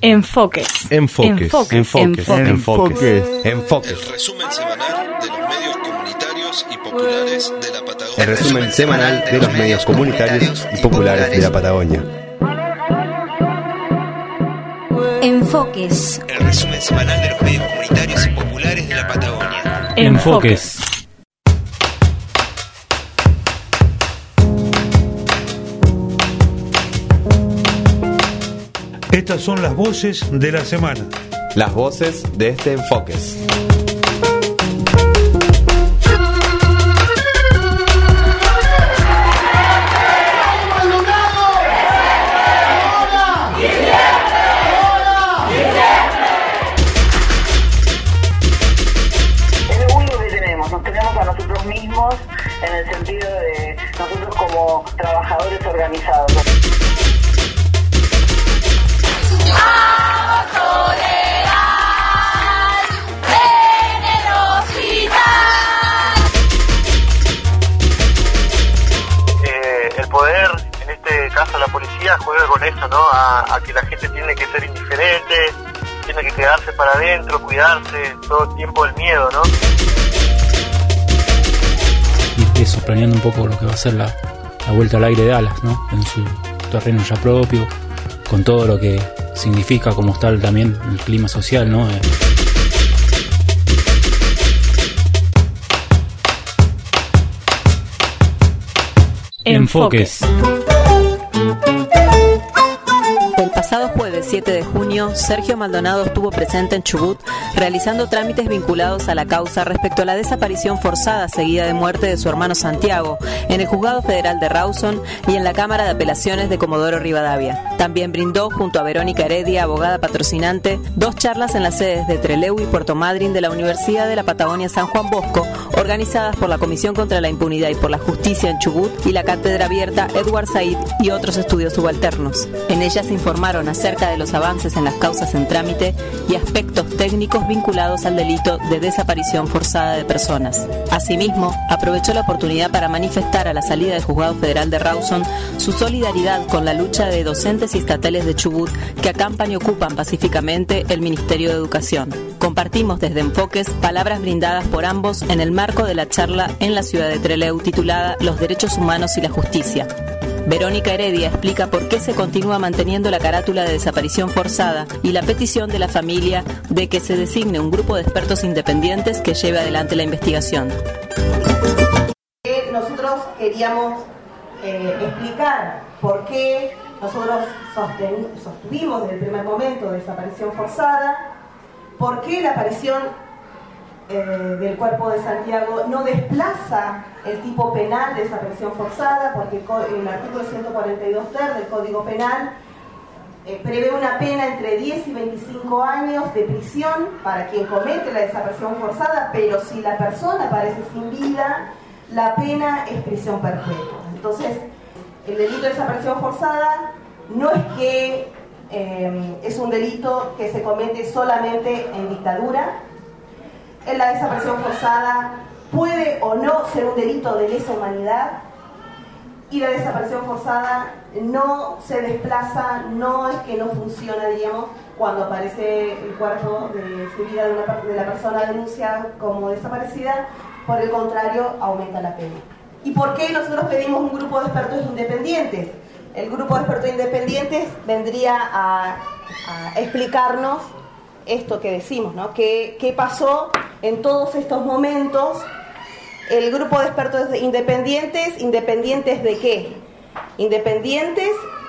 Enfoques. Enfoques. Enfoques. Enfoques. El resumen semanal de los medios comunitarios y populares de la Patagonia. El resumen semanal de los medios comunitarios y populares de la Patagonia. Enfoques. El resumen semanal de los medios comunitarios y populares de la Patagonia. Enfoques. Estas son las voces de la semana. Las voces de este Enfoques. Nos tenemos a nosotros mismos en el sentido de nosotros como trabajadores organizados. El poder, en este caso la policía, juega con eso, ¿no? A que la gente tiene que ser indiferente, tiene que quedarse para adentro, cuidarse, todo el tiempo el miedo, ¿no? Y eso, planeando un poco lo que va a ser la vuelta al aire de Alas, ¿no? En su terreno ya propio, con todo lo que significa como tal también el clima social, ¿no? Enfoques. El pasado jueves 7 de junio, Sergio Maldonado estuvo presente en Chubut realizando trámites vinculados a la causa respecto a la desaparición forzada seguida de muerte de su hermano Santiago en el Juzgado Federal de Rawson y en la Cámara de Apelaciones de Comodoro Rivadavia. También brindó, junto a Verónica Heredia, abogada patrocinante, 2 charlas en las sedes de Trelew y Puerto Madryn de la Universidad de la Patagonia San Juan Bosco, organizadas por la Comisión contra la Impunidad y por la Justicia en Chubut y la Cátedra Abierta Edward Said y otros estudios subalternos. En ellas se informaron acerca de los avances en las causas en trámite y aspectos técnicos vinculados al delito de desaparición forzada de personas. Asimismo, aprovechó la oportunidad para manifestar a la salida del Juzgado Federal de Rawson su solidaridad con la lucha de docentes y estatales de Chubut que acampan y ocupan pacíficamente el Ministerio de Educación. Compartimos desde Enfoques palabras brindadas por ambos en el marco de la charla en la ciudad de Trelew titulada Los Derechos Humanos y la Justicia. Verónica Heredia explica por qué se continúa manteniendo la carátula de desaparición forzada y la petición de la familia de que se designe un grupo de expertos independientes que lleve adelante la investigación. Nosotros queríamos explicar por qué nosotros sostuvimos desde el primer momento desaparición forzada, por qué la aparición del cuerpo de Santiago no desplaza el tipo penal de desaparición forzada, porque el artículo 142 ter del Código Penal prevé una pena entre 10 y 25 años de prisión para quien comete la desaparición forzada, pero si la persona aparece sin vida, la pena es prisión perpetua. Entonces, el delito de desaparición forzada no es que es un delito que se comete solamente en dictadura. La desaparición forzada puede o no ser un delito de lesa humanidad, y la desaparición forzada no se desplaza, no es que no funciona, digamos, cuando aparece el cuerpo sin vida de la persona denunciada como desaparecida. Por el contrario, aumenta la pena. ¿Y por qué nosotros pedimos un grupo de expertos independientes? El grupo de expertos independientes vendría a explicarnos esto que decimos, ¿no? ¿Qué pasó en todos estos momentos? El grupo de expertos independientes, ¿independientes de qué? Independientes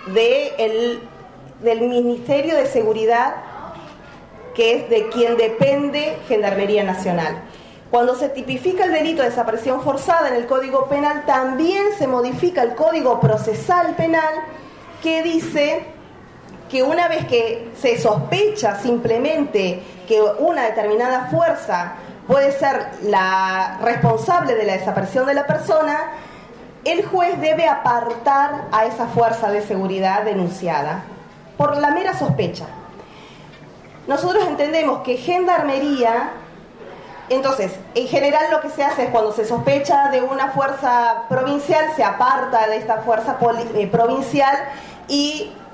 del Ministerio de Seguridad, que es de quien depende Gendarmería Nacional. Cuando se tipifica el delito de desaparición forzada en el Código Penal, también se modifica el Código Procesal Penal, que dice que una vez que se sospecha simplemente que una determinada fuerza puede ser la responsable de la desaparición de la persona, el juez debe apartar a esa fuerza de seguridad denunciada por la mera sospecha. Nosotros entendemos que Gendarmería, entonces, en general lo que se hace es cuando se sospecha de una fuerza provincial, se aparta de esta fuerza provincial y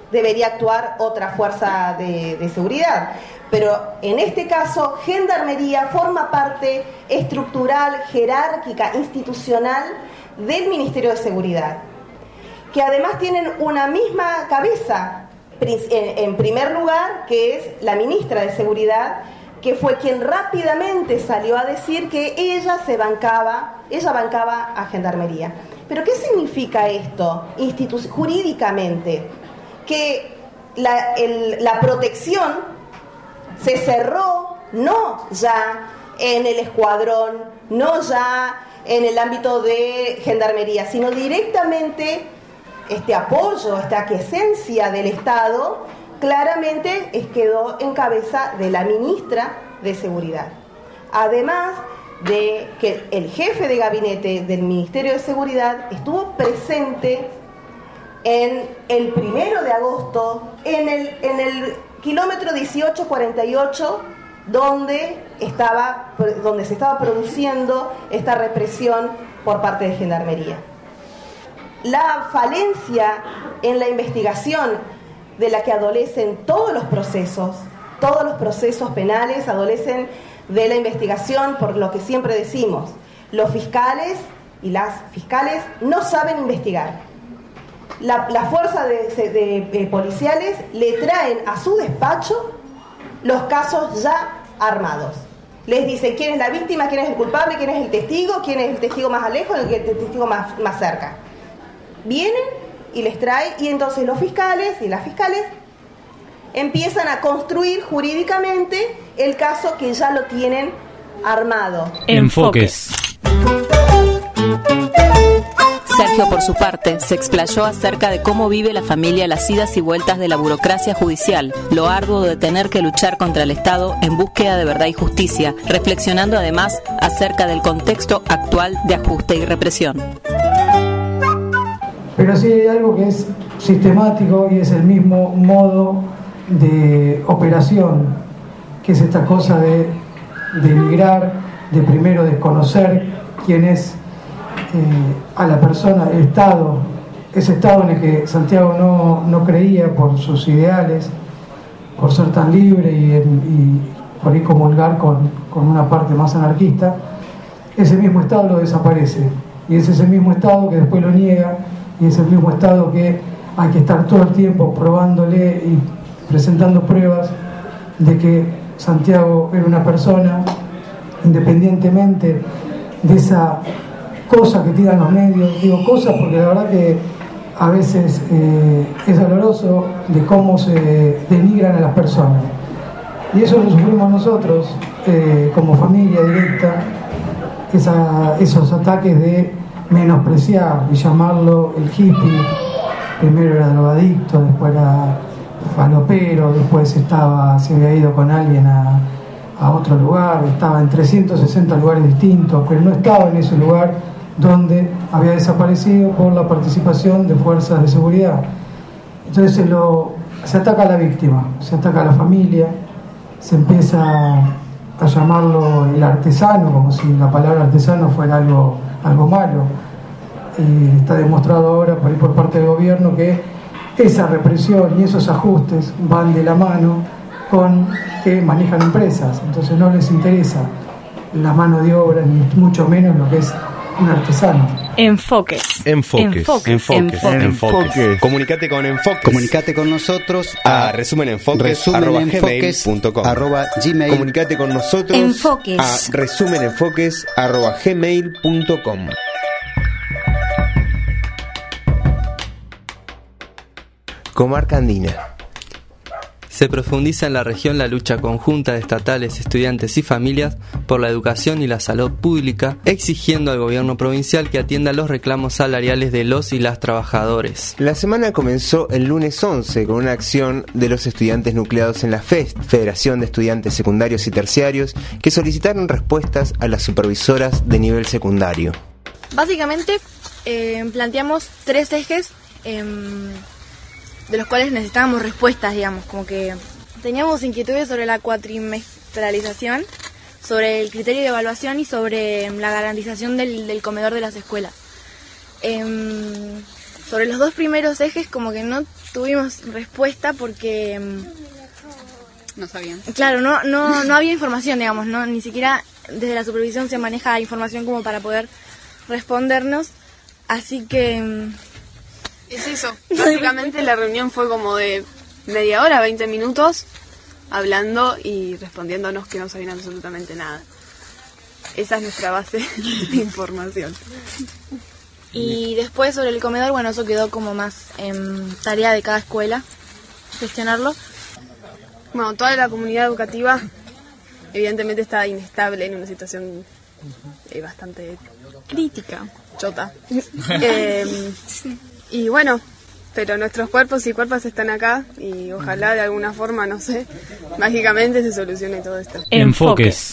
debería actuar otra fuerza de seguridad. Pero en este caso, Gendarmería forma parte estructural, jerárquica, institucional del Ministerio de Seguridad, que además tienen una misma cabeza, en primer lugar, que es la ministra de Seguridad, que fue quien rápidamente salió a decir que ella bancaba a Gendarmería. ¿Pero qué significa esto jurídicamente? Que la protección se cerró no ya en el escuadrón, no ya en el ámbito de Gendarmería, sino directamente este apoyo, esta aquiescencia del Estado, claramente quedó en cabeza de la ministra de Seguridad. Además de que el jefe de gabinete del Ministerio de Seguridad estuvo presente en el 1 de agosto en el kilómetro 1848, donde se estaba produciendo esta represión por parte de Gendarmería. La falencia en la investigación de la que adolecen todos los procesos penales adolecen de la investigación, por lo que siempre decimos, los fiscales y las fiscales no saben investigar. La fuerza de policiales le traen a su despacho los casos ya armados. Les dicen quién es la víctima, quién es el culpable, quién es el testigo más lejos, el testigo más cerca. Vienen y les trae, y entonces los fiscales y las fiscales empiezan a construir jurídicamente el caso que ya lo tienen armado. Enfoques. Sergio, por su parte, se explayó acerca de cómo vive la familia las idas y vueltas de la burocracia judicial, lo arduo de tener que luchar contra el Estado en búsqueda de verdad y justicia, reflexionando además acerca del contexto actual de ajuste y represión. Pero sí hay algo que es sistemático y es el mismo modo de operación, que es esta cosa de denigrar, de primero desconocer quién es a la persona, el Estado, ese Estado en el que Santiago no creía por sus ideales, por ser tan libre y por ahí comulgar con una parte más anarquista. Ese mismo Estado lo desaparece, y es ese mismo Estado que después lo niega, y es el mismo Estado que hay que estar todo el tiempo probándole y presentando pruebas de que Santiago era una persona, independientemente de esa cosa que tiran los medios. Digo cosas porque la verdad que a veces es doloroso de cómo se denigran a las personas, y eso lo sufrimos nosotros como familia directa, esos ataques de menospreciar y llamarlo el hippie. Primero era drogadicto, después era falopero, después se había ido con alguien a otro lugar, estaba en 360 lugares distintos, pero no estaba en ese lugar donde había desaparecido por la participación de fuerzas de seguridad. Entonces se ataca a la víctima, se ataca a la familia, se empieza a llamarlo el artesano, como si la palabra artesano fuera algo malo. Está demostrado ahora por parte del gobierno que esa represión y esos ajustes van de la mano con que manejan empresas, entonces no les interesa la mano de obra, ni mucho menos lo que es un artesano. Enfoques. Comunicate con Enfoques. Comunicate con nosotros a resumenenfoques@gmail.com. Comunicate con nosotros Enfoques. a resumenenfoques@gmail.com. Comarca Andina. Se profundiza en la región la lucha conjunta de estatales, estudiantes y familias por la educación y la salud pública, exigiendo al gobierno provincial que atienda los reclamos salariales de los y las trabajadores. La semana comenzó el lunes 11 con una acción de los estudiantes nucleados en la FEST, Federación de Estudiantes Secundarios y Terciarios, que solicitaron respuestas a las supervisoras de nivel secundario. Básicamente planteamos 3 ejes de los cuales necesitábamos respuestas, digamos, como que teníamos inquietudes sobre la cuatrimestralización, sobre el criterio de evaluación y sobre la garantización del comedor de las escuelas. Sobre los 2 primeros ejes como que no tuvimos respuesta porque no sabían. Claro, no había información, digamos, no, ni siquiera desde la supervisión se maneja información como para poder respondernos, así que es eso. Básicamente la reunión fue como de media hora, 20 minutos, hablando y respondiéndonos que no sabían absolutamente nada. Esa es nuestra base de información. Y después sobre el comedor, bueno, eso quedó como más tarea de cada escuela, gestionarlo. Bueno, toda la comunidad educativa evidentemente está inestable en una situación bastante crítica, chota. Y bueno, pero nuestros cuerpos y cuerpas están acá y ojalá de alguna forma, no sé, mágicamente se solucione todo esto. Enfoques.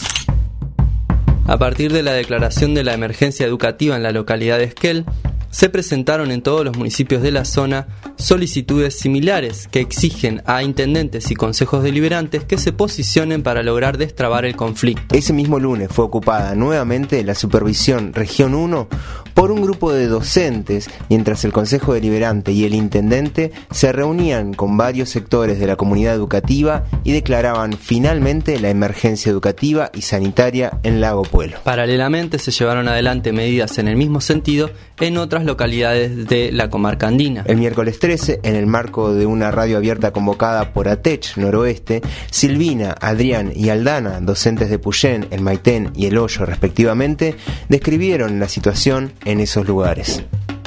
A partir de la declaración de la emergencia educativa en la localidad de Esquel, se presentaron en todos los municipios de la zona solicitudes similares que exigen a intendentes y consejos deliberantes que se posicionen para lograr destrabar el conflicto. Ese mismo lunes fue ocupada nuevamente la supervisión Región 1 por un grupo de docentes, mientras el Consejo Deliberante y el intendente se reunían con varios sectores de la comunidad educativa y declaraban finalmente la emergencia educativa y sanitaria en Lago Puelo. Paralelamente se llevaron adelante medidas en el mismo sentido en otras localidades de la comarca andina. El miércoles 13, en el marco de una radio abierta convocada por ATECH Noroeste, Silvina, Adrián y Aldana, docentes de Puyén, El Maitén y El Hoyo respectivamente, describieron la situación en esos lugares.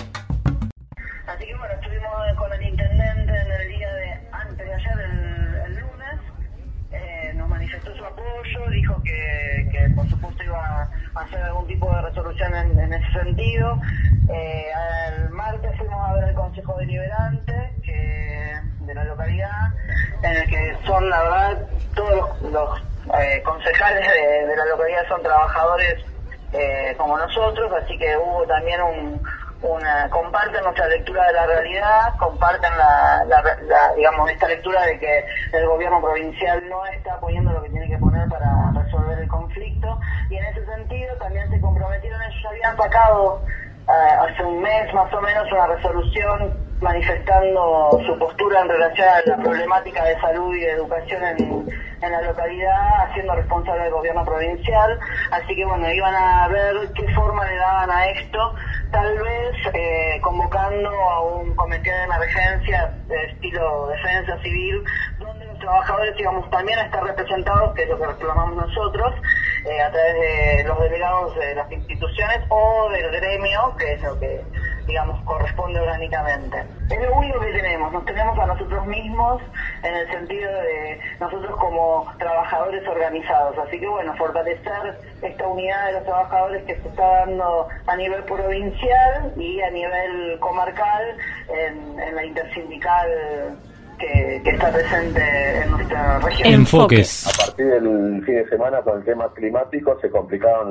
Así que bueno, estuvimos con el intendente en el día de antes de ayer, el lunes, nos manifestó su apoyo, dijo que por supuesto iba a hacer algún tipo de resolución en ese sentido. El martes fuimos a ver el Consejo Deliberante de la localidad, en el que son, la verdad, todos los concejales de la localidad son trabajadores como nosotros, así que hubo también comparten nuestra lectura de la realidad, comparten digamos, esta lectura de que el gobierno provincial no está poniendo lo que tiene que poner para resolver el conflicto, y en ese sentido también se comprometieron, ellos habían sacado hace un mes más o menos una resolución manifestando su postura en relación a la problemática de salud y de educación en la localidad, haciendo responsable al gobierno provincial. Así que bueno, iban a ver qué forma le daban a esto, tal vez convocando a un comité de emergencia de estilo defensa civil, donde los trabajadores íbamos también a estar representados, que es lo que reclamamos nosotros, a través de los delegados de las instituciones o del gremio, que es lo que, digamos, corresponde orgánicamente. Es lo único que tenemos, nos tenemos a nosotros mismos en el sentido de nosotros como trabajadores organizados. Así que bueno, fortalecer esta unidad de los trabajadores que se está dando a nivel provincial y a nivel comarcal en la intersindical que está presente en nuestra región. Enfoques. A partir del fin de semana, con el tema climático, se complicaron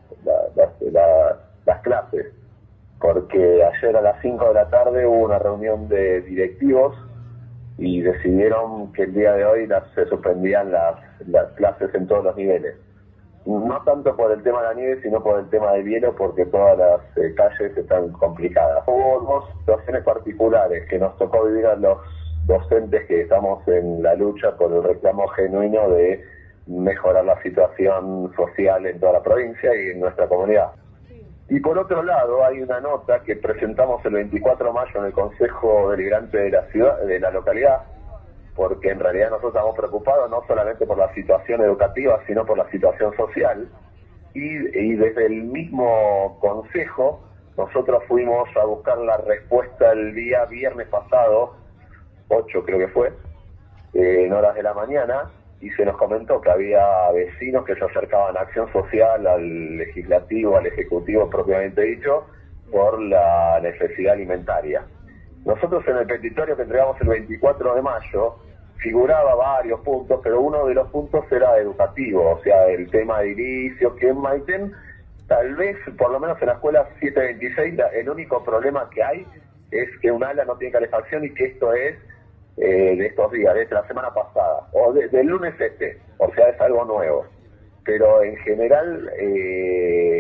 las clases, porque ayer a las 5 de la tarde hubo una reunión de directivos y decidieron que el día de hoy se suspendían las clases en todos los niveles. No tanto por el tema de la nieve, sino por el tema del hielo, porque todas las calles están complicadas. Hubo dos situaciones particulares que nos tocó vivir a los docentes que estamos en la lucha por el reclamo genuino de mejorar la situación social en toda la provincia y en nuestra comunidad. Y por otro lado, hay una nota que presentamos el 24 de mayo en el Consejo Deliberante de la ciudad, de la localidad, porque en realidad nosotros estamos preocupados no solamente por la situación educativa, sino por la situación social. Y desde el mismo consejo, nosotros fuimos a buscar la respuesta el día viernes pasado, 8 creo que fue, en horas de la mañana, y se nos comentó que había vecinos que se acercaban a Acción Social, al legislativo, al ejecutivo propiamente dicho, por la necesidad alimentaria. Nosotros en el petitorio que entregamos el 24 de mayo figuraba varios puntos, pero uno de los puntos era educativo, o sea, el tema de edilicio, que en Maitén, tal vez, por lo menos en la escuela 726, el único problema que hay es que un ala no tiene calefacción y que esto es de estos días, de la semana pasada, o del lunes o sea, es algo nuevo. Pero en general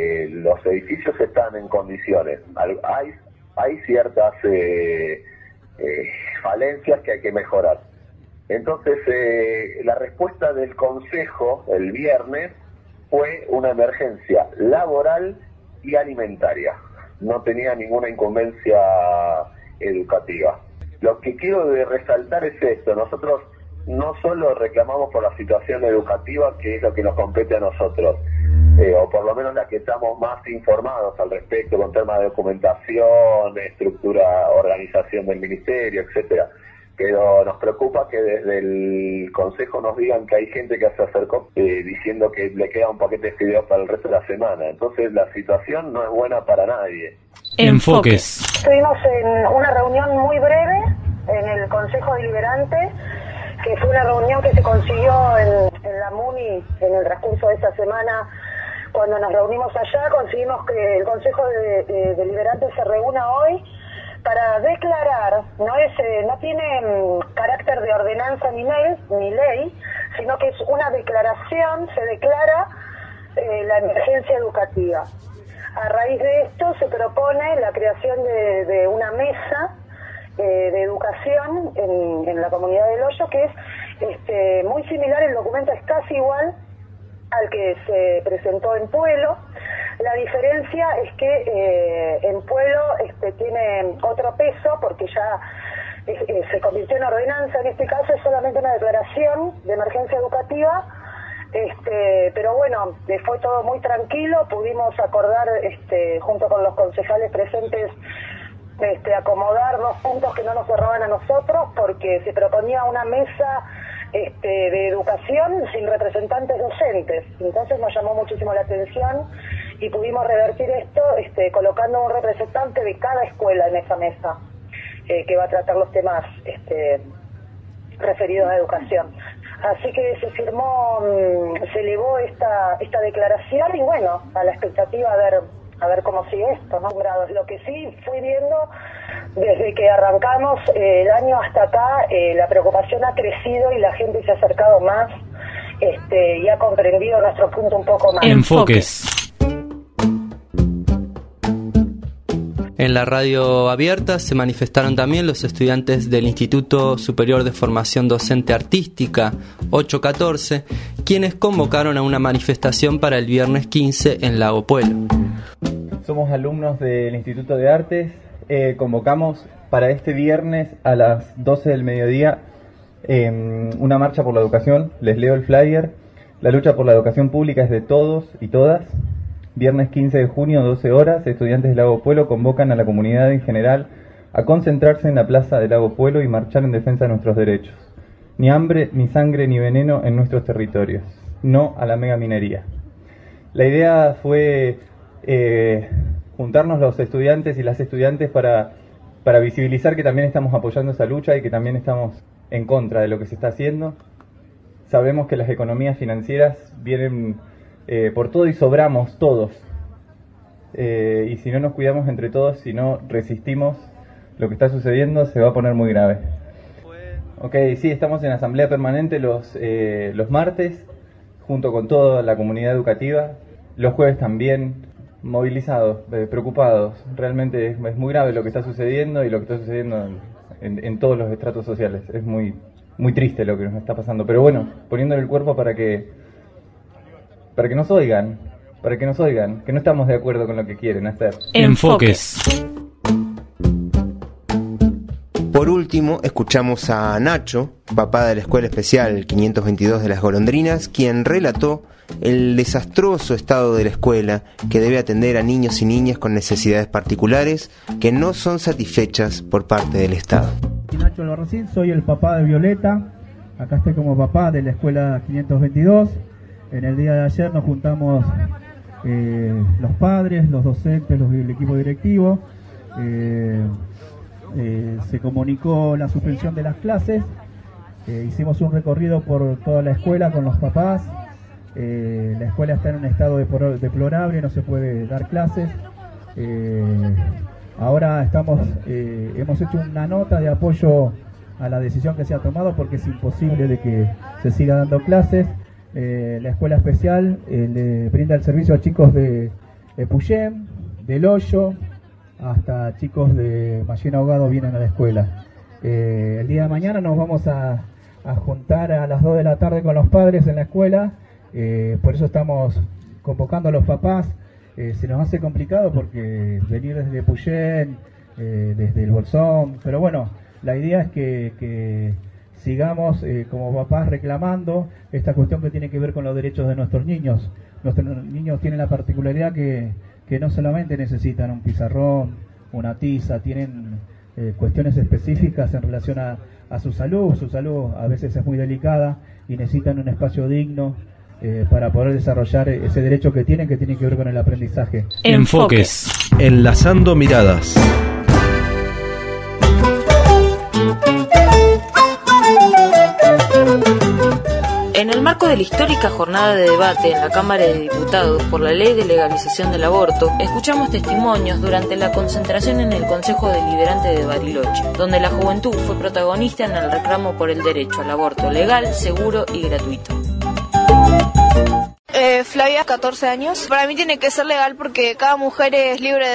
los edificios están en condiciones. Hay ciertas falencias que hay que mejorar. Entonces, la respuesta del Consejo el viernes fue una emergencia laboral y alimentaria. No tenía ninguna incumbencia educativa. Lo que quiero resaltar es esto: nosotros no solo reclamamos por la situación educativa, que es lo que nos compete a nosotros, o por lo menos la que estamos más informados al respecto, con temas de documentación, estructura, organización del ministerio, etcétera. Pero nos preocupa que desde el Consejo nos digan que hay gente que se acercó diciendo que le queda un paquete de fideos para el resto de la semana. Entonces la situación no es buena para nadie. Enfoques. Estuvimos en una reunión muy breve en el Consejo Deliberante, que fue una reunión que se consiguió en la MUNI en el transcurso de esta semana. Cuando nos reunimos allá, conseguimos que el Consejo Deliberante se reúna hoy para declarar, no tiene carácter de ordenanza ni ley, sino que es una declaración, se declara la emergencia educativa. A raíz de esto se propone la creación de una mesa de educación en la comunidad del Hoyo, que es muy similar, el documento es casi igual al que se presentó en Puelo. La diferencia es que en Puelo tiene otro peso, porque ya se convirtió en ordenanza. En este caso es solamente una declaración de emergencia educativa, pero bueno, fue todo muy tranquilo. Pudimos acordar junto con los concejales presentes acomodar 2 puntos que no nos cerraban a nosotros, porque se proponía una mesa de educación sin representantes docentes. Entonces nos llamó muchísimo la atención y pudimos revertir esto colocando un representante de cada escuela en esa mesa que va a tratar los temas referidos a educación. Así que se firmó, se elevó esta declaración y bueno, a la expectativa a ver cómo sigue esto, ¿no? Lo que sí fui viendo desde que arrancamos el año hasta acá, la preocupación ha crecido y la gente se ha acercado más y ha comprendido nuestro punto un poco más. Enfoques. En la radio abierta se manifestaron también los estudiantes del Instituto Superior de Formación Docente Artística 814, quienes convocaron a una manifestación para el viernes 15 en Lago Puelo. Somos alumnos del Instituto de Artes. Convocamos para este viernes a las 12 del mediodía una marcha por la educación. Les leo el flyer. La lucha por la educación pública es de todos y todas. Viernes 15 de junio, 12 horas, estudiantes de Lago Puelo convocan a la comunidad en general a concentrarse en la plaza de Lago Puelo y marchar en defensa de nuestros derechos. Ni hambre, ni sangre, ni veneno en nuestros territorios. No a la megaminería. La idea fue juntarnos los estudiantes y las estudiantes para visibilizar que también estamos apoyando esa lucha y que también estamos en contra de lo que se está haciendo. Sabemos que las economías financieras vienen por todo y sobramos todos. Y si no nos cuidamos entre todos, si no resistimos lo que está sucediendo, se va a poner muy grave. Ok, sí, estamos en asamblea permanente los martes, junto con toda la comunidad educativa. Los jueves también, movilizados, preocupados. Realmente es muy grave lo que está sucediendo y lo que está sucediendo en todos los estratos sociales. Es muy, muy triste lo que nos está pasando. Pero bueno, poniéndole el cuerpo para que nos oigan, que no estamos de acuerdo con lo que quieren hacer. Enfoques. Por último, escuchamos a Nacho, papá de la Escuela Especial 522 de las Golondrinas, quien relató el desastroso estado de la escuela, que debe atender a niños y niñas con necesidades particulares que no son satisfechas por parte del Estado. Nacho Albarracín, soy el papá de Violeta, acá estoy como papá de la Escuela 522. En el día de ayer nos juntamos los padres, los docentes, el equipo directivo. Se comunicó la suspensión de las clases. Hicimos un recorrido por toda la escuela con los papás. La escuela está en un estado deplorable, no se puede dar clases. Ahora hemos hecho una nota de apoyo a la decisión que se ha tomado, porque es imposible de que se siga dando clases. La escuela especial le brinda el servicio a chicos de Puyén, del Hoyo, hasta chicos de Mallén Ahogado vienen a la escuela. El día de mañana nos vamos a juntar a las 2 de la tarde con los padres en la escuela, por eso estamos convocando a los papás. Se nos hace complicado porque venir desde Puyén, desde el Bolsón, pero bueno, la idea es que sigamos como papás reclamando esta cuestión que tiene que ver con los derechos de nuestros niños. Nuestros niños tienen la particularidad que no solamente necesitan un pizarrón, una tiza, tienen cuestiones específicas en relación a su salud. Su salud a veces es muy delicada y necesitan un espacio digno para poder desarrollar ese derecho que tienen que ver con el aprendizaje. Enfoques. Enlazando miradas. En el marco de la histórica jornada de debate en la Cámara de Diputados por la ley de legalización del aborto, escuchamos testimonios durante la concentración en el Consejo Deliberante de Bariloche, donde la juventud fue protagonista en el reclamo por el derecho al aborto legal, seguro y gratuito. Flavia, 14 años. Para mí tiene que ser legal porque cada mujer es libre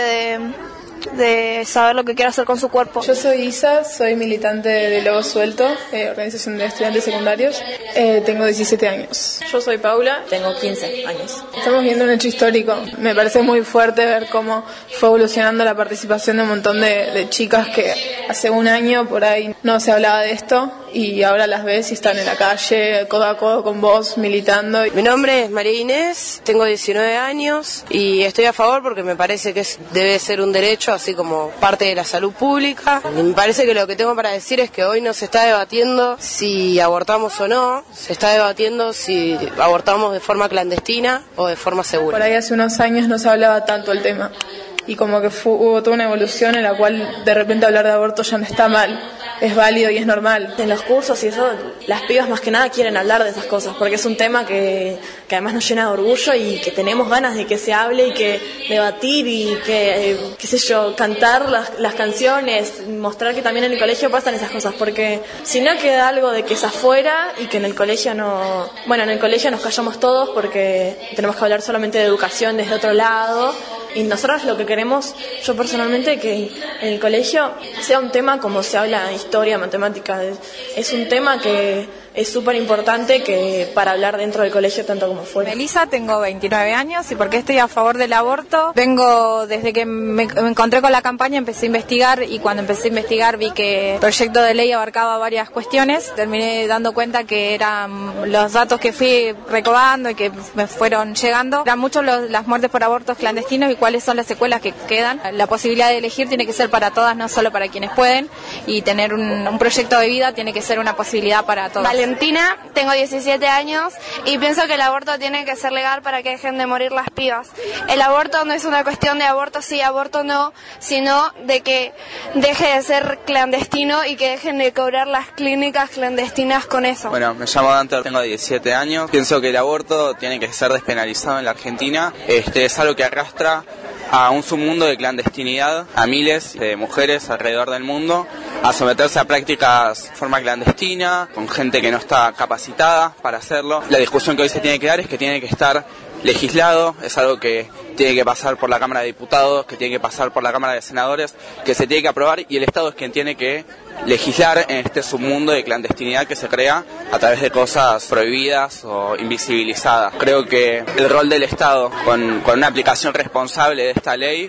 de saber lo que quiere hacer con su cuerpo. Yo soy Isa, soy militante de Lobo Suelto, organización de estudiantes secundarios. Tengo 17 años. Yo soy Paula, tengo 15 años. Estamos viendo un hecho histórico. Me parece muy fuerte ver cómo fue evolucionando la participación de un montón de chicas que hace un año por ahí no se hablaba de esto y ahora las ves y están en la calle codo a codo con vos militando. Mi nombre es María Inés, tengo 19 años y estoy a favor porque me parece que debe ser un derecho así como parte de la salud pública. Y me parece que lo que tengo para decir es que hoy no se está debatiendo si abortamos o no, se está debatiendo si abortamos de forma clandestina o de forma segura. Por ahí hace unos años no se hablaba tanto el tema y como que hubo toda una evolución en la cual de repente hablar de aborto ya no está mal, es válido y es normal. En los cursos y eso, las pibas más que nada quieren hablar de esas cosas porque es un tema que además nos llena de orgullo y que tenemos ganas de que se hable y que debatir y que, qué sé yo, cantar las canciones, mostrar que también en el colegio pasan esas cosas, porque si no queda algo de que es afuera y que en el colegio no... Bueno, en el colegio nos callamos todos porque tenemos que hablar solamente de educación desde otro lado. Y nosotros lo que queremos, yo personalmente, que en el colegio sea un tema como se habla en historia, matemática. Es un tema que es súper importante que para hablar dentro del colegio tanto como fuera. Melissa, tengo 29 años y porque estoy a favor del aborto. Vengo desde que me encontré con la campaña, empecé a investigar y cuando empecé a investigar vi que el proyecto de ley abarcaba varias cuestiones. Terminé dando cuenta que eran los datos que fui recabando y que me fueron llegando. Eran muchos las muertes por abortos clandestinos y cuáles son las secuelas que quedan. La posibilidad de elegir tiene que ser para todas, no solo para quienes pueden, y tener un proyecto de vida tiene que ser una posibilidad para todos. Valentina, tengo 17 años y pienso que el aborto tiene que ser legal para que dejen de morir las pibas. El aborto no es una cuestión de aborto sí, aborto no, sino de que deje de ser clandestino y que dejen de cobrar las clínicas clandestinas con eso. Bueno, me llamo Dante, tengo 17 años. Pienso que el aborto tiene que ser despenalizado en la Argentina. Es algo que arrastra a un submundo de clandestinidad a miles de mujeres alrededor del mundo, a someterse a prácticas de forma clandestina, con gente que no está capacitada para hacerlo. La discusión que hoy se tiene que dar es que tiene que estar legislado, es algo que tiene que pasar por la Cámara de Diputados, que tiene que pasar por la Cámara de Senadores, que se tiene que aprobar y el Estado es quien tiene que legislar en este submundo de clandestinidad que se crea a través de cosas prohibidas o invisibilizadas. Creo que el rol del Estado con una aplicación responsable de esta ley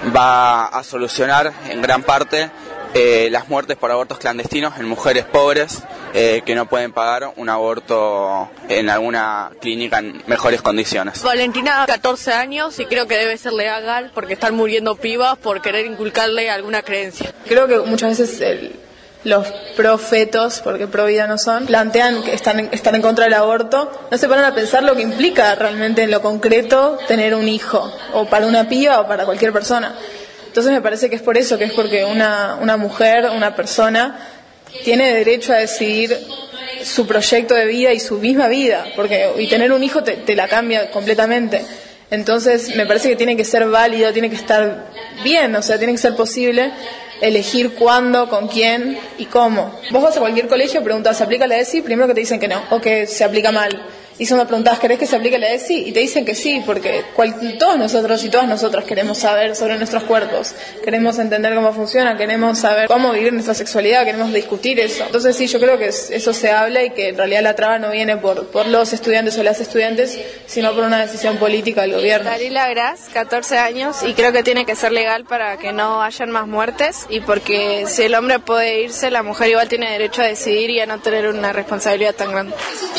va a solucionar en gran parte las muertes por abortos clandestinos en mujeres pobres que no pueden pagar un aborto en alguna clínica en mejores condiciones. Valentina, 14 años y creo que debe ser legal porque están muriendo pibas por querer inculcarle alguna creencia. Creo que muchas veces los profetos, porque pro vida no son, plantean que están en contra del aborto, no se ponen a pensar lo que implica realmente en lo concreto tener un hijo, o para una piba o para cualquier persona. Entonces me parece que es por eso, que es porque una mujer, una persona, tiene derecho a decidir su proyecto de vida y su misma vida, y tener un hijo te la cambia completamente. Entonces me parece que tiene que ser válido, tiene que estar bien, o sea, tiene que ser posible elegir cuándo, con quién y cómo. Vos vas a cualquier colegio, preguntas, ¿se aplica la ESI? Primero que te dicen que no, o que se aplica mal. Y si me preguntás, ¿querés que se aplique la ESI? Y te dicen que sí, porque todos nosotros y todas nosotras queremos saber sobre nuestros cuerpos, queremos entender cómo funciona, queremos saber cómo vivir nuestra sexualidad, queremos discutir eso. Entonces sí, yo creo que eso se habla y que en realidad la traba no viene por los estudiantes o las estudiantes, sino por una decisión política del gobierno. Dalila Gras, 14 años, y creo que tiene que ser legal para que no hayan más muertes, y porque si el hombre puede irse, la mujer igual tiene derecho a decidir y a no tener una responsabilidad tan grande.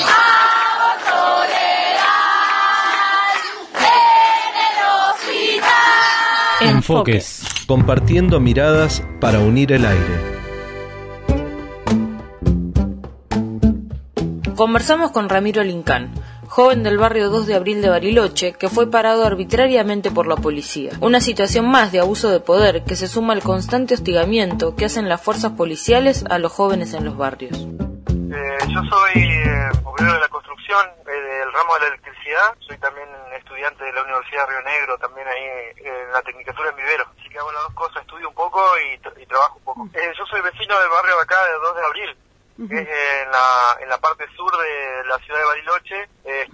Enfoques. Compartiendo miradas para unir el aire. Conversamos con Ramiro Lincán, joven del barrio 2 de Abril de Bariloche, que fue parado arbitrariamente por la policía. Una situación más de abuso de poder que se suma al constante hostigamiento que hacen las fuerzas policiales a los jóvenes en los barrios. Yo soy obrero de la construcción, del ramo de la electricidad. Soy también estudiante de la Universidad de Río Negro, también ahí en la Tecnicatura en Vivero. Así que hago las dos cosas, estudio un poco y trabajo un poco. Yo soy vecino del barrio de acá, de 2 de Abril. Que es en la parte sur de la ciudad de Bariloche.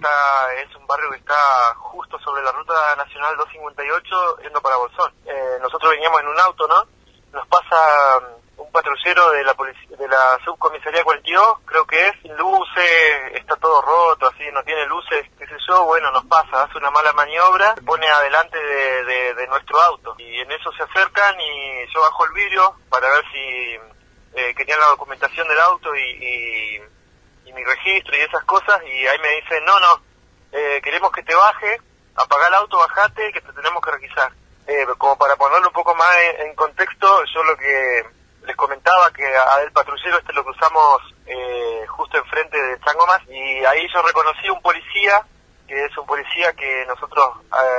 Es un barrio que está justo sobre la ruta nacional 258 yendo para Bolsón. Nosotros veníamos en un auto, ¿no? Nos pasa un patrullero de la subcomisaría 42, creo que es, sin luces, está todo roto, así, no tiene luces, qué sé yo. Bueno, nos pasa, hace una mala maniobra, se pone adelante de nuestro auto, y en eso se acercan y yo bajo el vidrio para ver si querían la documentación del auto y mi registro y esas cosas, y ahí me dicen, no, queremos que te baje, apagá el auto, bajate, que te tenemos que requisar. Como para ponerlo un poco más en contexto, yo lo que les comentaba, que el patrullero lo cruzamos justo enfrente de Changomas, y ahí yo reconocí un policía, que es un policía que nosotros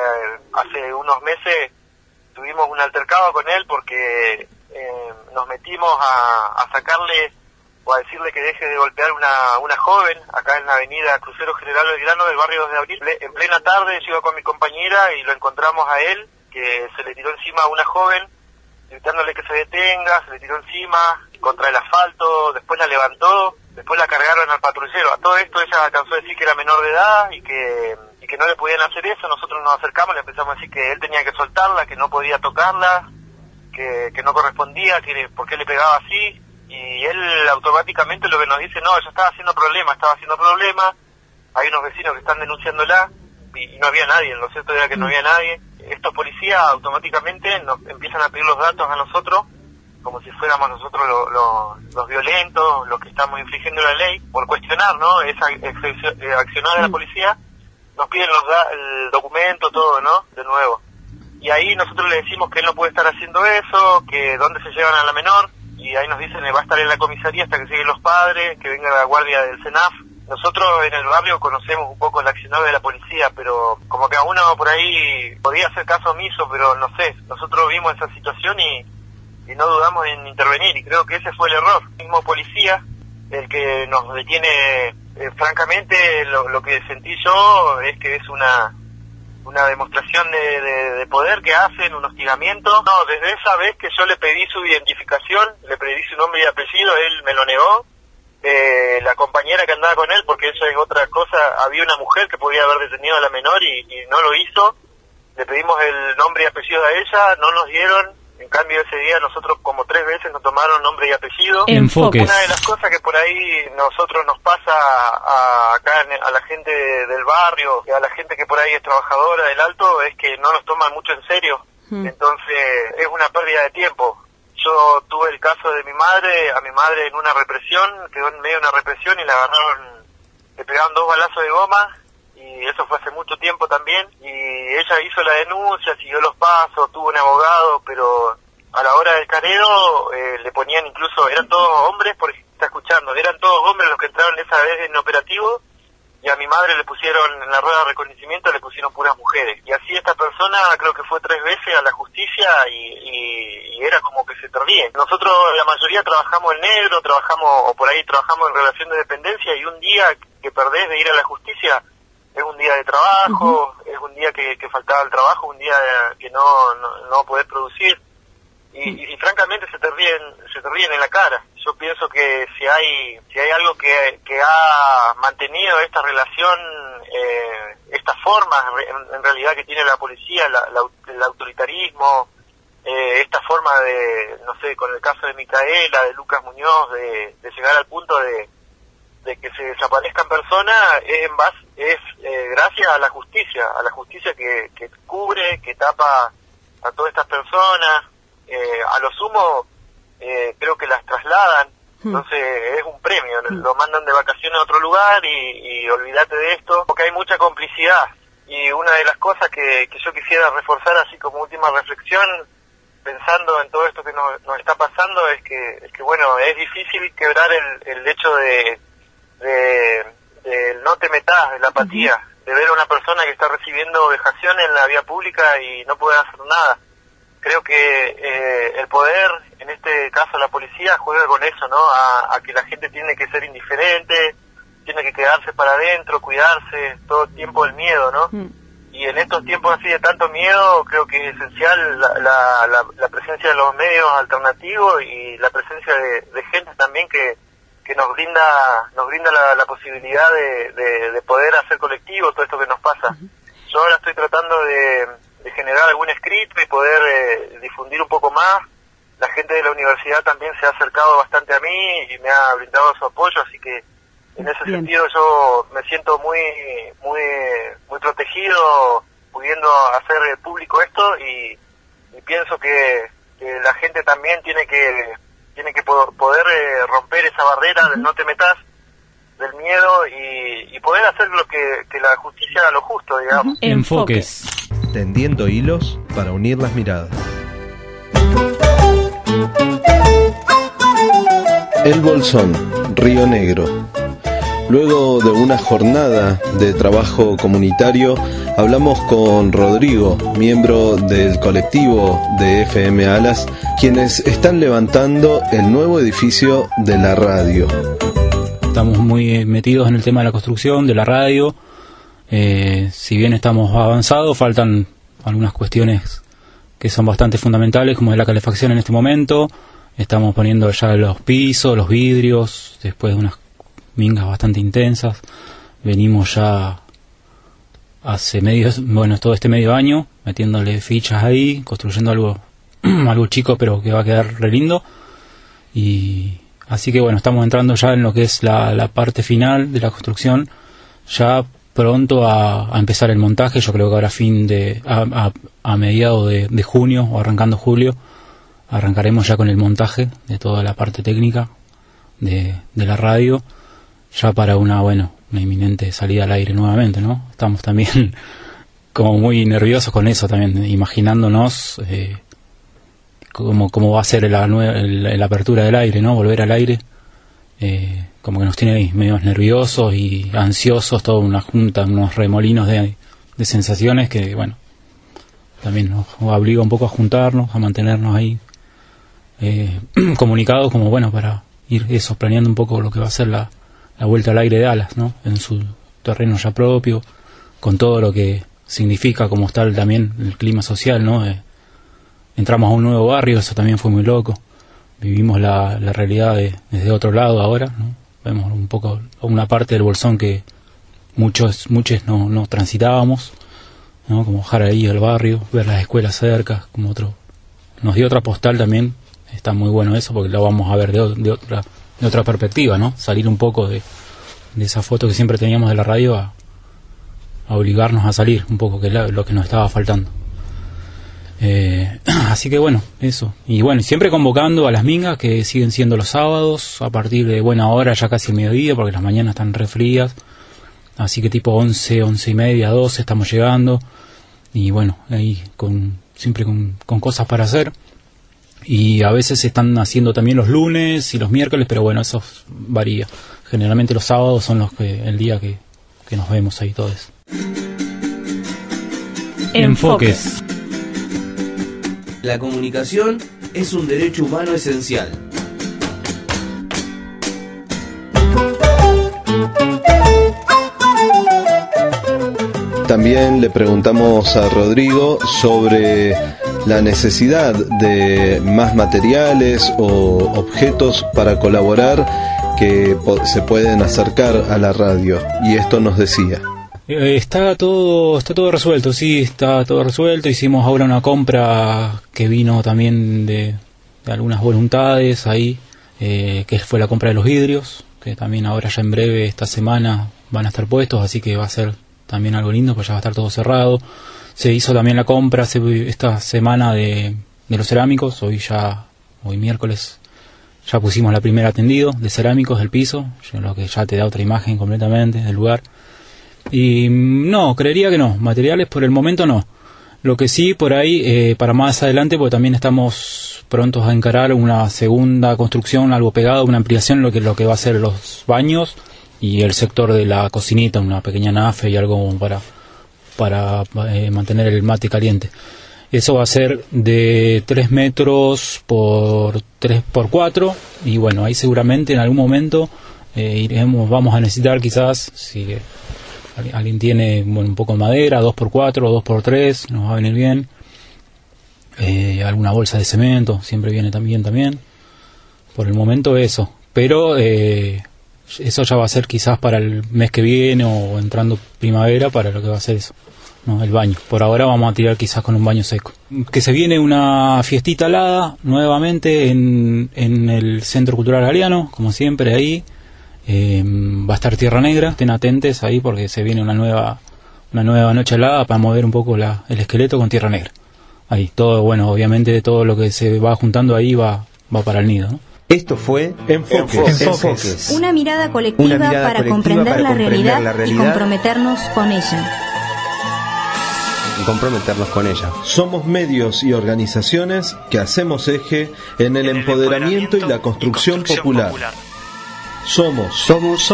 hace unos meses tuvimos un altercado con él porque nos metimos a sacarle o a decirle que deje de golpear una joven acá en la avenida Crucero General Belgrano del barrio 2 de Abril. En plena tarde yo iba con mi compañera y lo encontramos a él, que se le tiró encima a una joven, gritándole que se detenga, se le tiró encima contra el asfalto, después la levantó, después la cargaron al patrullero. A todo esto ella alcanzó a decir que era menor de edad y que no le podían hacer eso. Nosotros nos acercamos, le empezamos a decir que él tenía que soltarla, que no podía tocarla, que no correspondía, que por qué le pegaba así, y él automáticamente lo que nos dice, no, ella estaba haciendo problemas, hay unos vecinos que están denunciándola, y no había nadie, lo cierto era que no había nadie. Estos policías automáticamente nos empiezan a pedir los datos a nosotros, como si fuéramos nosotros los violentos, los que estamos infringiendo la ley, por cuestionar, ¿no?, esa accionar de la policía. Nos piden el documento, todo, ¿no?, de nuevo. Y ahí nosotros le decimos que él no puede estar haciendo eso, que dónde se llevan a la menor, y ahí nos dicen que va a estar en la comisaría hasta que lleguen los padres, que venga la guardia del CENAF. Nosotros en el barrio conocemos un poco el accionar de la policía, pero como que a uno por ahí podía hacer caso omiso, pero no sé, nosotros vimos esa situación y no dudamos en intervenir, y creo que ese fue el error. El mismo policía, el que nos detiene, francamente lo que sentí yo es que es una demostración de poder que hacen, un hostigamiento. No, desde esa vez que yo le pedí su identificación, le pedí su nombre y apellido, él me lo negó. La compañera que andaba con él, porque eso es otra cosa, había una mujer que podía haber detenido a la menor y no lo hizo. Le pedimos el nombre y apellido a ella, no nos dieron. En cambio ese día nosotros como 3 veces nos tomaron nombre y apellido. Enfoques. Una de las cosas que por ahí nosotros nos pasa acá a la gente del barrio, a la gente que por ahí es trabajadora del Alto, es que no nos toman mucho en serio. Entonces es una pérdida de tiempo. Yo tuve el caso de a mi madre en una represión, quedó en medio de una represión y le pegaron 2 balazos de goma, y eso fue hace mucho tiempo también, y ella hizo la denuncia, siguió los pasos, tuvo un abogado, pero a la hora del careo le ponían incluso, eran todos hombres, por ejemplo, está escuchando, eran todos hombres los que entraron esa vez en operativo, y a mi madre le pusieron, en la rueda de reconocimiento le pusieron puras mujeres, y así esta persona creo que fue 3 veces a la justicia y era como que se perdía. Nosotros la mayoría trabajamos en negro, o por ahí trabajamos en relación de dependencia, y un día que perdés de ir a la justicia es un día de trabajo, es un día que faltaba el trabajo, un día que no podés producir, y francamente se te ríen en la cara. Yo pienso que si hay algo que ha mantenido esta relación, esta forma en realidad que tiene la policía, el autoritarismo, esta forma de, no sé, con el caso de Micaela, de Lucas Muñoz, de llegar al punto de que se desaparezcan personas, es gracias a la justicia que cubre, que tapa a todas estas personas, a lo sumo creo que las trasladan, entonces es un premio, lo mandan de vacaciones a otro lugar y olvídate de esto, porque hay mucha complicidad. Y una de las cosas que yo quisiera reforzar así como última reflexión, pensando en todo esto que nos está pasando, es que bueno, es difícil quebrar el hecho del no te metas, de la apatía, de ver a una persona que está recibiendo vejación en la vía pública y no puede hacer nada. Creo que el poder, en este caso la policía, juega con eso, ¿no? A que la gente tiene que ser indiferente, tiene que quedarse para adentro, cuidarse, todo el tiempo el miedo, ¿no? Y en estos tiempos así de tanto miedo, creo que es esencial la presencia de los medios alternativos y la presencia de gente también que nos brinda la posibilidad de poder hacer colectivo todo esto que nos pasa. Yo ahora estoy tratando de generar algún escrito y poder difundir un poco más. La gente de la universidad también se ha acercado bastante a mí y me ha brindado su apoyo, así que en ese sentido yo me siento muy protegido pudiendo hacer público esto y pienso que la gente también tiene que poder romper esa barrera del no te metas, del miedo y poder hacer lo que la justicia haga lo justo, digamos. Enfoques. Tendiendo hilos para unir las miradas. El Bolsón, Río Negro. Luego de una jornada de trabajo comunitario, hablamos con Rodrigo, miembro del colectivo de FM Alas, quienes están levantando el nuevo edificio de la radio. Estamos muy metidos en el tema de la construcción de la radio. Si bien estamos avanzados, faltan algunas cuestiones que son bastante fundamentales, como es la calefacción en este momento. Estamos poniendo ya los pisos, los vidrios, después de unas mingas bastante intensas. Venimos ya hace todo este medio año metiéndole fichas ahí, construyendo algo chico pero que va a quedar re lindo. Y así que bueno, estamos entrando ya en lo que es la parte final de la construcción, ya pronto a empezar el montaje. Yo creo que ahora a mediados de junio o arrancando julio arrancaremos ya con el montaje de toda la parte técnica de la radio, ya para una inminente salida al aire nuevamente, ¿no? Estamos también como muy nerviosos con eso también, imaginándonos cómo va a ser la apertura del aire, ¿no? Volver al aire, como que nos tiene ahí medio nerviosos y ansiosos, toda una junta, unos remolinos de sensaciones que, bueno, también nos obliga un poco a juntarnos, a mantenernos ahí comunicados, como bueno, para ir planeando un poco lo que va a ser la vuelta al aire de Alas, ¿no? En su terreno ya propio, con todo lo que significa, como está también el clima social, ¿no? Entramos a un nuevo barrio, eso también fue muy loco. Vivimos la realidad desde otro lado ahora, ¿no? Vemos un poco una parte del Bolsón que muchos no transitábamos, ¿no? Como bajar ahí al barrio, ver las escuelas cerca, como nos dio otra postal también. Está muy bueno eso porque lo vamos a ver de otra perspectiva, ¿no? Salir un poco de esa foto que siempre teníamos de la radio a obligarnos a salir un poco, que es lo que nos estaba faltando. Así que bueno, eso. Y bueno, siempre convocando a las mingas que siguen siendo los sábados a partir de buena hora, ya casi el mediodía, porque las mañanas están re frías. Así que tipo 11 y media, 12 estamos llegando. Y bueno, ahí siempre con cosas para hacer. Y a veces se están haciendo también los lunes y los miércoles, pero bueno, eso varía. Generalmente los sábados son el día que nos vemos ahí todos. Enfoques. La comunicación es un derecho humano esencial. También le preguntamos a Rodrigo sobre la necesidad de más materiales o objetos para colaborar que se pueden acercar a la radio, y esto nos decía. Está todo resuelto, sí, está todo resuelto. Hicimos ahora una compra que vino también de algunas voluntades ahí, que fue la compra de los vidrios, que también ahora ya en breve, esta semana, van a estar puestos, así que va a ser también algo lindo, pues ya va a estar todo cerrado. Se hizo también la compra esta semana de los cerámicos, hoy miércoles ya pusimos la primera tendido de cerámicos del piso, lo que ya te da otra imagen completamente del lugar. Y no, creería que no, materiales por el momento no. Lo que sí, por ahí, para más adelante, porque también estamos prontos a encarar una segunda construcción, algo pegado, una ampliación, lo que va a ser los baños y el sector de la cocinita, una pequeña nafe y algo para mantener el mate caliente. Eso va a ser de 3 metros por 3 por 4, y bueno, ahí seguramente en algún momento vamos a necesitar quizás, si alguien tiene un poco de madera, 2x4 o 2x3, nos va a venir bien. Alguna bolsa de cemento, siempre viene también. Por el momento eso, pero eso ya va a ser quizás para el mes que viene o entrando primavera, para lo que va a ser eso, ¿no? El baño. Por ahora vamos a tirar quizás con un baño seco. Que se viene una fiestita alada nuevamente en el Centro Cultural Galeano, como siempre ahí. Va a estar Tierra Negra, estén atentos ahí porque se viene una nueva noche helada para mover un poco el esqueleto con Tierra Negra. Ahí, todo, bueno, obviamente todo lo que se va juntando ahí va para el nido, ¿no? Esto fue Enfoques. Una mirada colectiva para comprender la realidad y comprometernos con ella. Somos medios y organizaciones que hacemos eje en el empoderamiento y la construcción popular. Somos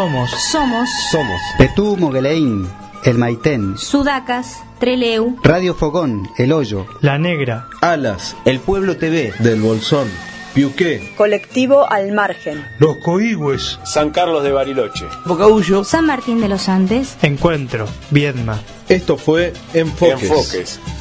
Petú Mogueleín, El Maitén, Sudacas, Treleu, Radio Fogón, El Hoyo, La Negra, Alas, El Pueblo TV, Del Bolsón, Piuqué, Colectivo Al Margen, Los Coigües, San Carlos de Bariloche, Bocaullo, San Martín de los Andes, Encuentro, Viedma. Esto fue Enfoques.